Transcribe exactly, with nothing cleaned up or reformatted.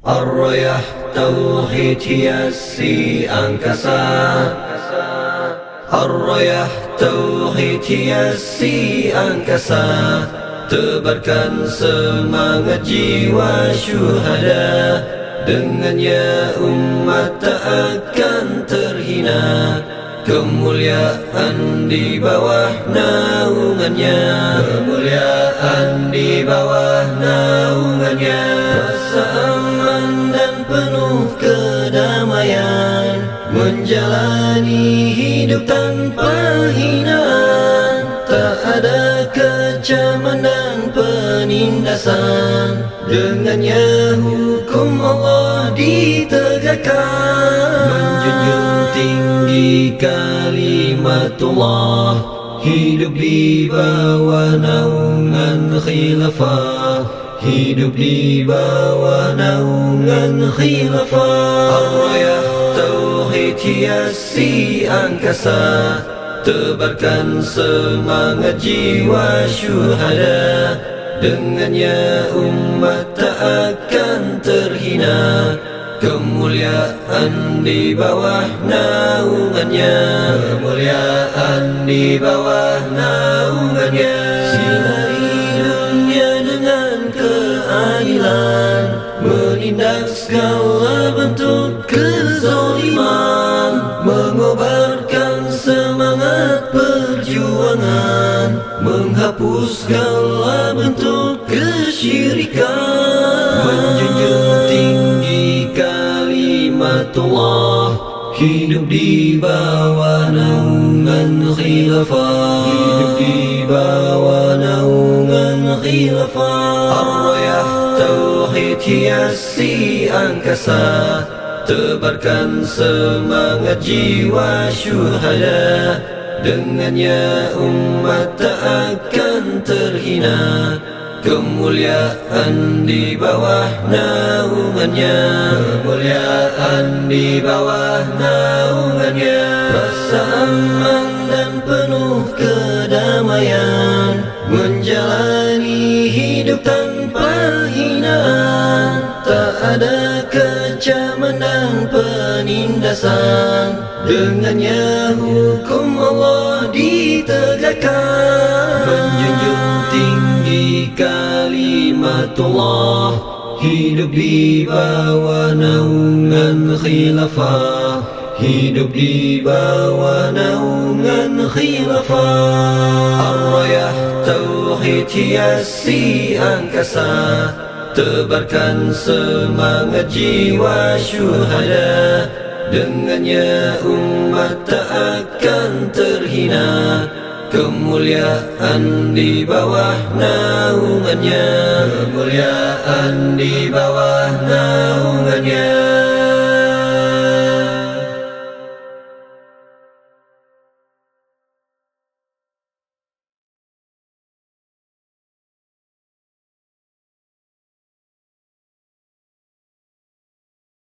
Ar-Rayah Tauhid hiasi angkasa, Ar-Rayah Tauhid hiasi angkasa, tebarkan semangat jiwa syuhada. Dengannya umat tak akan terhina, kemuliaan di bawah naungannya, kemuliaan di bawah naungannya. Rasa aman dan penuh kedamaian, menjalani hidup tanpa hinaan. Tak ada kecaman dan penindasan, dengannya hukum Allah ditegakkan. Menjunjung tinggi kalimatullah, hidup di bawah naungan khilafah, hidup di bawah naungan khilafah. Ar-Rayah Tauhid hiasi angkasa, tebarkan semangat jiwa syuhada. Dengannya umat tak akan terhina, kemuliaan di bawah naungannya, kemuliaan di bawah naungannya. Sinari dunia dengan keadilan, menindak segala bentuk kezaliman, mengobarkan semangat perjuangan, menghapus segala bentuk kesyirikan. Menjunjung tinggi kalimatullah, hidup di bawah naungan khilafah, hidup di bawah naungan khilafah. Ar-Rayah Tauhid hiasi angkasa, tebarkan semangat jiwa syuhada. Dengannya umat tak akan terhina, kemuliaan di bawah naungannya, kemuliaan di bawah naungannya. Rasa aman dan penuh kedamaian, menjalani hidup tanpa hinaan. Tak ada kecaman dan penindasan, dengannya hukum Allah ditegakkan. Menjunjung tinggi kalimatullah, hidup di bawah naungan khilafah, hidup di bawah naungan khilafah. Ar-Rayah Tauhid hiasi angkasa, tebarkan semangat jiwa syuhada. Dengannya umat tak akan terhina, kemuliaan di bawah naungannya, kemuliaan di bawah naungannya.